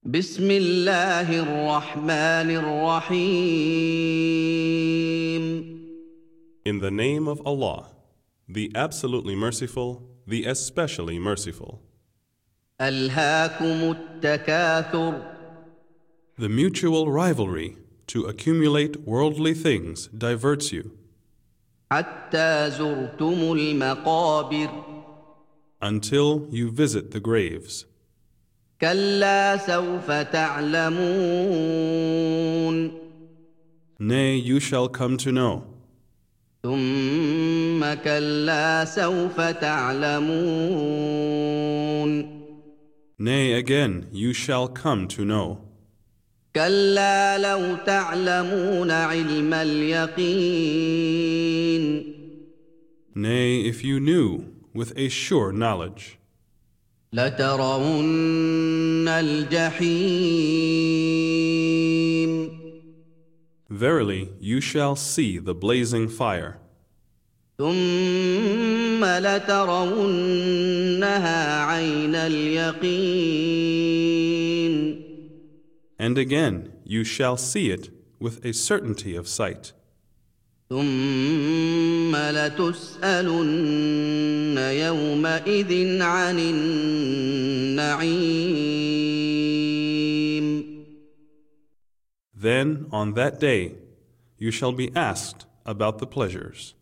بسم الله الرحمن الرحيم. In the name of Allah, the absolutely merciful, the especially merciful. ألهاكم التكاثر. The mutual rivalry to accumulate worldly things diverts you حتى زرتم المقابر. until you visit the graves. كلا سوف تعلمون. Nay, you shall come to know. ثم كلا سوف تعلمون. Nay, again, you shall come to know. كلا لو تعلمون علم اليقين. Nay, if you knew with a sure knowledge, لترون الجحيم. verily you shall see the blazing fire. ثم لترونها عين اليقين. And again you shall see it with a certainty of sight. ثم لتسألن يومئذ عن النعيم. Then on that day you shall be asked about the pleasures.